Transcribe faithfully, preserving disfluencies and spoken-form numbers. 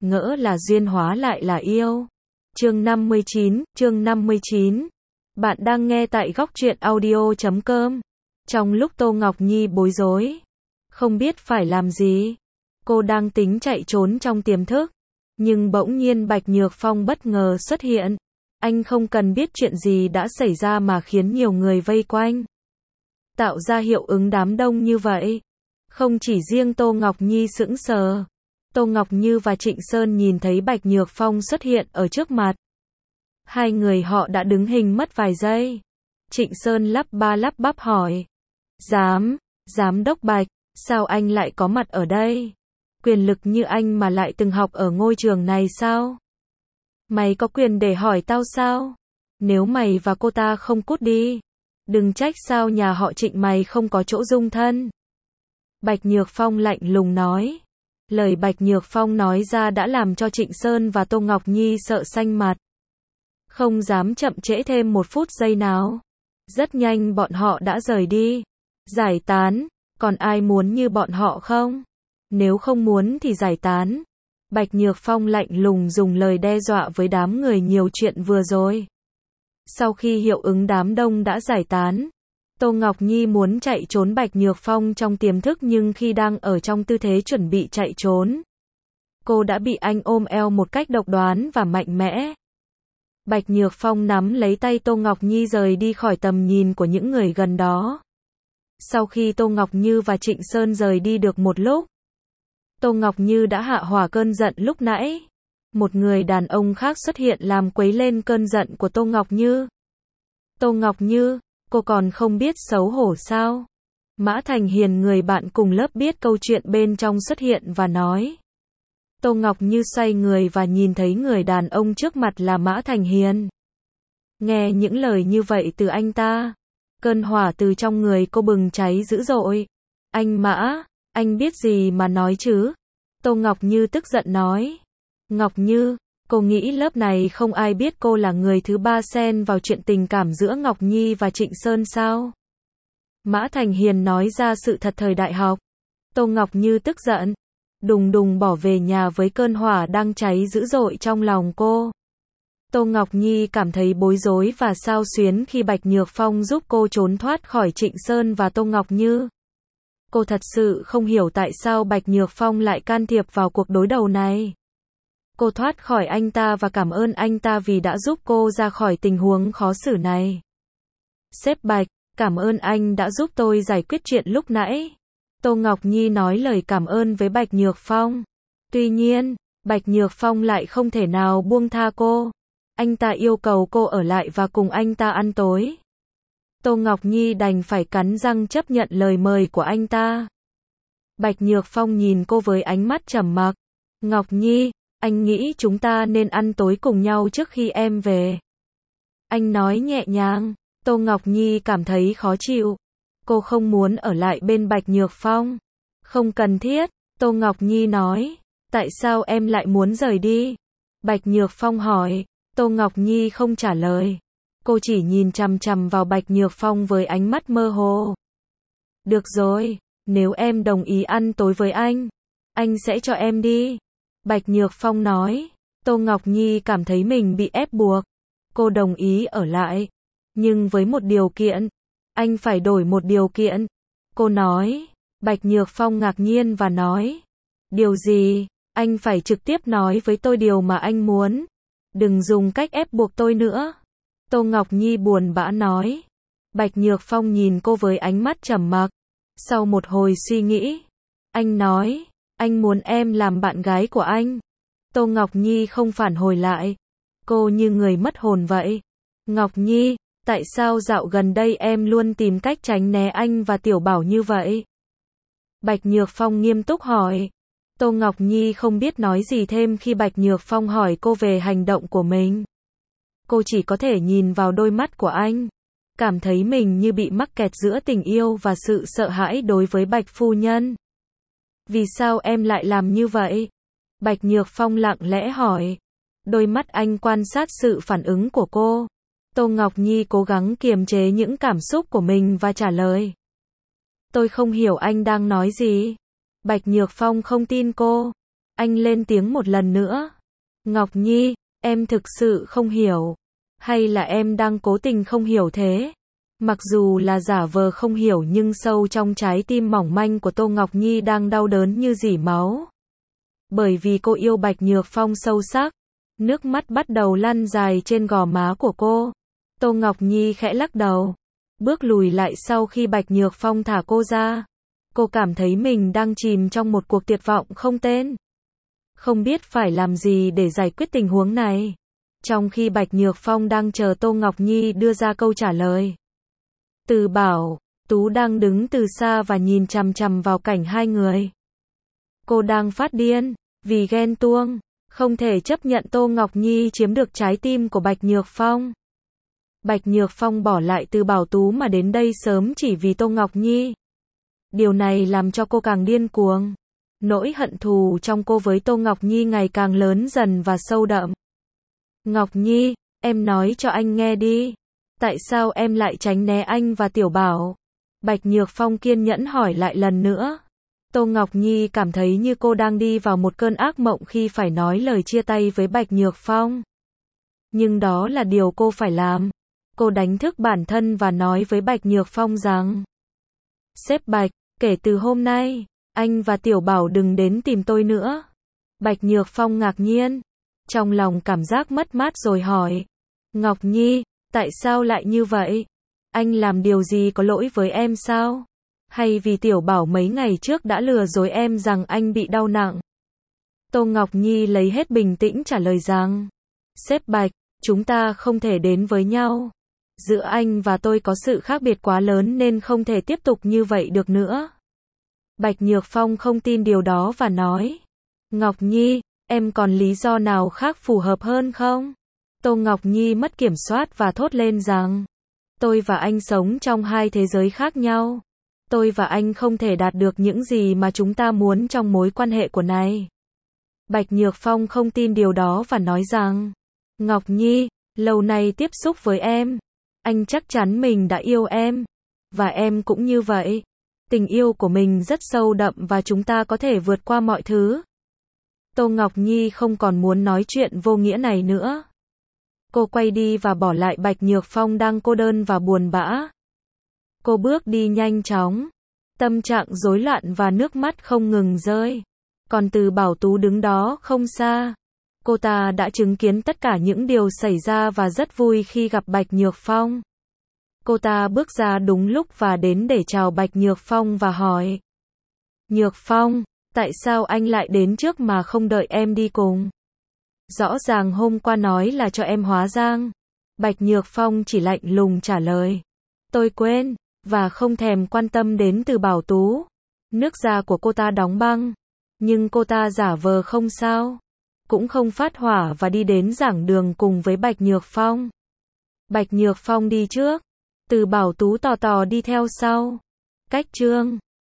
ngỡ là duyên hóa lại là yêu. Chương năm mươi chín, chương năm mươi chín. Bạn đang nghe tại góc truyện audio chấm com. Trong lúc Tô Ngọc Nhi bối rối, không biết phải làm gì, cô đang tính chạy trốn trong tiềm thức, nhưng bỗng nhiên Bạch Nhược Phong bất ngờ xuất hiện. Anh không cần biết chuyện gì đã xảy ra mà khiến nhiều người vây quanh, tạo ra hiệu ứng đám đông như vậy. Không chỉ riêng Tô Ngọc Nhi sững sờ, Tô Ngọc Như và Trịnh Sơn nhìn thấy Bạch Nhược Phong xuất hiện ở trước mặt. Hai người họ đã đứng hình mất vài giây. Trịnh Sơn lắp ba lắp bắp hỏi: Giám, Giám đốc Bạch, sao anh lại có mặt ở đây? Quyền lực như anh mà lại từng học ở ngôi trường này sao? Mày có quyền để hỏi tao sao? Nếu mày và cô ta không cút đi, đừng trách sao nhà họ Trịnh mày không có chỗ dung thân. Bạch Nhược Phong lạnh lùng nói. Lời Bạch Nhược Phong nói ra đã làm cho Trịnh Sơn và Tô Ngọc Nhi sợ xanh mặt, không dám chậm trễ thêm một phút giây nào. Rất nhanh bọn họ đã rời đi, giải tán. Còn ai muốn như bọn họ không? Nếu không muốn thì giải tán. Bạch Nhược Phong lạnh lùng dùng lời đe dọa với đám người nhiều chuyện vừa rồi. Sau khi hiệu ứng đám đông đã giải tán, Tô Ngọc Nhi muốn chạy trốn Bạch Nhược Phong trong tiềm thức, nhưng khi đang ở trong tư thế chuẩn bị chạy trốn, cô đã bị anh ôm eo một cách độc đoán và mạnh mẽ. Bạch Nhược Phong nắm lấy tay Tô Ngọc Nhi rời đi khỏi tầm nhìn của những người gần đó. Sau khi Tô Ngọc Như và Trịnh Sơn rời đi được một lúc, Tô Ngọc Như đã hạ hỏa cơn giận lúc nãy. Một người đàn ông khác xuất hiện làm quấy lên cơn giận của Tô Ngọc Như. Tô Ngọc Như, cô còn không biết xấu hổ sao? Mã Thành Hiền, người bạn cùng lớp biết câu chuyện bên trong, xuất hiện và nói. Tô Ngọc Như xoay người và nhìn thấy người đàn ông trước mặt là Mã Thành Hiền. Nghe những lời như vậy từ anh ta, cơn hỏa từ trong người cô bừng cháy dữ dội. Anh Mã, anh biết gì mà nói chứ? Tô Ngọc Như tức giận nói. Ngọc Như, cô nghĩ lớp này không ai biết cô là người thứ ba xen vào chuyện tình cảm giữa Ngọc Nhi và Trịnh Sơn sao? Mã Thành Hiền nói ra sự thật thời đại học. Tô Ngọc Như tức giận, đùng đùng bỏ về nhà với cơn hỏa đang cháy dữ dội trong lòng cô. Tô Ngọc Nhi cảm thấy bối rối và xao xuyến khi Bạch Nhược Phong giúp cô trốn thoát khỏi Trịnh Sơn và Tô Ngọc Như. Cô thật sự không hiểu tại sao Bạch Nhược Phong lại can thiệp vào cuộc đối đầu này. Cô thoát khỏi anh ta và cảm ơn anh ta vì đã giúp cô ra khỏi tình huống khó xử này. Sếp Bạch, cảm ơn anh đã giúp tôi giải quyết chuyện lúc nãy. Tô Ngọc Nhi nói lời cảm ơn với Bạch Nhược Phong. Tuy nhiên, Bạch Nhược Phong lại không thể nào buông tha cô. Anh ta yêu cầu cô ở lại và cùng anh ta ăn tối. Tô Ngọc Nhi đành phải cắn răng chấp nhận lời mời của anh ta. Bạch Nhược Phong nhìn cô với ánh mắt trầm mặc. Ngọc Nhi, anh nghĩ chúng ta nên ăn tối cùng nhau trước khi em về. Anh nói nhẹ nhàng. Tô Ngọc Nhi cảm thấy khó chịu. Cô không muốn ở lại bên Bạch Nhược Phong. Không cần thiết, Tô Ngọc Nhi nói. Tại sao em lại muốn rời đi? Bạch Nhược Phong hỏi. Tô Ngọc Nhi không trả lời. Cô chỉ nhìn chằm chằm vào Bạch Nhược Phong với ánh mắt mơ hồ. Được rồi, nếu em đồng ý ăn tối với anh, anh sẽ cho em đi. Bạch Nhược Phong nói. Tô Ngọc Nhi cảm thấy mình bị ép buộc. Cô đồng ý ở lại, nhưng với một điều kiện. Anh phải đổi một điều kiện. Cô nói. Bạch Nhược Phong ngạc nhiên và nói. Điều gì? Anh phải trực tiếp nói với tôi điều mà anh muốn. Đừng dùng cách ép buộc tôi nữa. Tô Ngọc Nhi buồn bã nói. Bạch Nhược Phong nhìn cô với ánh mắt trầm mặc. Sau một hồi suy nghĩ, anh nói. Anh muốn em làm bạn gái của anh. Tô Ngọc Nhi không phản hồi lại. Cô như người mất hồn vậy. Ngọc Nhi, tại sao dạo gần đây em luôn tìm cách tránh né anh và Tiểu Bảo như vậy? Bạch Nhược Phong nghiêm túc hỏi. Tô Ngọc Nhi không biết nói gì thêm khi Bạch Nhược Phong hỏi cô về hành động của mình. Cô chỉ có thể nhìn vào đôi mắt của anh, cảm thấy mình như bị mắc kẹt giữa tình yêu và sự sợ hãi đối với Bạch phu nhân. Vì sao em lại làm như vậy? Bạch Nhược Phong lặng lẽ hỏi. Đôi mắt anh quan sát sự phản ứng của cô. Tô Ngọc Nhi cố gắng kiềm chế những cảm xúc của mình và trả lời. Tôi không hiểu anh đang nói gì. Bạch Nhược Phong không tin cô. Anh lên tiếng một lần nữa. Ngọc Nhi, em thực sự không hiểu. Hay là em đang cố tình không hiểu thế? Mặc dù là giả vờ không hiểu nhưng sâu trong trái tim mỏng manh của Tô Ngọc Nhi đang đau đớn như rỉ máu. Bởi vì cô yêu Bạch Nhược Phong sâu sắc. Nước mắt bắt đầu lăn dài trên gò má của cô. Tô Ngọc Nhi khẽ lắc đầu. Bước lùi lại sau khi Bạch Nhược Phong thả cô ra. Cô cảm thấy mình đang chìm trong một cuộc tuyệt vọng không tên. Không biết phải làm gì để giải quyết tình huống này. Trong khi Bạch Nhược Phong đang chờ Tô Ngọc Nhi đưa ra câu trả lời. Từ Bảo, Tú đang đứng từ xa và nhìn chằm chằm vào cảnh hai người. Cô đang phát điên, vì ghen tuông, không thể chấp nhận Tô Ngọc Nhi chiếm được trái tim của Bạch Nhược Phong. Bạch Nhược Phong bỏ lại Từ Bảo Tú mà đến đây sớm chỉ vì Tô Ngọc Nhi. Điều này làm cho cô càng điên cuồng. Nỗi hận thù trong cô với Tô Ngọc Nhi ngày càng lớn dần và sâu đậm. Ngọc Nhi, em nói cho anh nghe đi. Tại sao em lại tránh né anh và Tiểu Bảo? Bạch Nhược Phong kiên nhẫn hỏi lại lần nữa. Tô Ngọc Nhi cảm thấy như cô đang đi vào một cơn ác mộng khi phải nói lời chia tay với Bạch Nhược Phong. Nhưng đó là điều cô phải làm. Cô đánh thức bản thân và nói với Bạch Nhược Phong rằng: Sếp Bạch, kể từ hôm nay, anh và Tiểu Bảo đừng đến tìm tôi nữa. Bạch Nhược Phong ngạc nhiên, trong lòng cảm giác mất mát rồi hỏi: Ngọc Nhi, tại sao lại như vậy? Anh làm điều gì có lỗi với em sao? Hay vì Tiểu Bảo mấy ngày trước đã lừa dối em rằng anh bị đau nặng? Tô Ngọc Nhi lấy hết bình tĩnh trả lời rằng: Sếp Bạch, chúng ta không thể đến với nhau. Giữa anh và tôi có sự khác biệt quá lớn nên không thể tiếp tục như vậy được nữa. Bạch Nhược Phong không tin điều đó và nói: Ngọc Nhi, em còn lý do nào khác phù hợp hơn không? Tô Ngọc Nhi mất kiểm soát và thốt lên rằng: Tôi và anh sống trong hai thế giới khác nhau. Tôi và anh không thể đạt được những gì mà chúng ta muốn trong mối quan hệ của này. Bạch Nhược Phong không tin điều đó và nói rằng: Ngọc Nhi, lâu nay tiếp xúc với em, anh chắc chắn mình đã yêu em. Và em cũng như vậy. Tình yêu của mình rất sâu đậm và chúng ta có thể vượt qua mọi thứ. Tô Ngọc Nhi không còn muốn nói chuyện vô nghĩa này nữa. Cô quay đi và bỏ lại Bạch Nhược Phong đang cô đơn và buồn bã. Cô bước đi nhanh chóng, tâm trạng rối loạn và nước mắt không ngừng rơi. Còn Từ Bảo Tú đứng đó không xa. Cô ta đã chứng kiến tất cả những điều xảy ra và rất vui khi gặp Bạch Nhược Phong. Cô ta bước ra đúng lúc và đến để chào Bạch Nhược Phong và hỏi: Nhược Phong, tại sao anh lại đến trước mà không đợi em đi cùng? Rõ ràng hôm qua nói là cho em hóa giang. Bạch Nhược Phong chỉ lạnh lùng trả lời: Tôi quên, và không thèm quan tâm đến Từ Bảo Tú. Nước da của cô ta đóng băng, nhưng cô ta giả vờ không sao, cũng không phát hỏa và đi đến giảng đường cùng với Bạch Nhược Phong. Bạch Nhược Phong đi trước, Từ Bảo Tú tò tò đi theo sau. Cách chương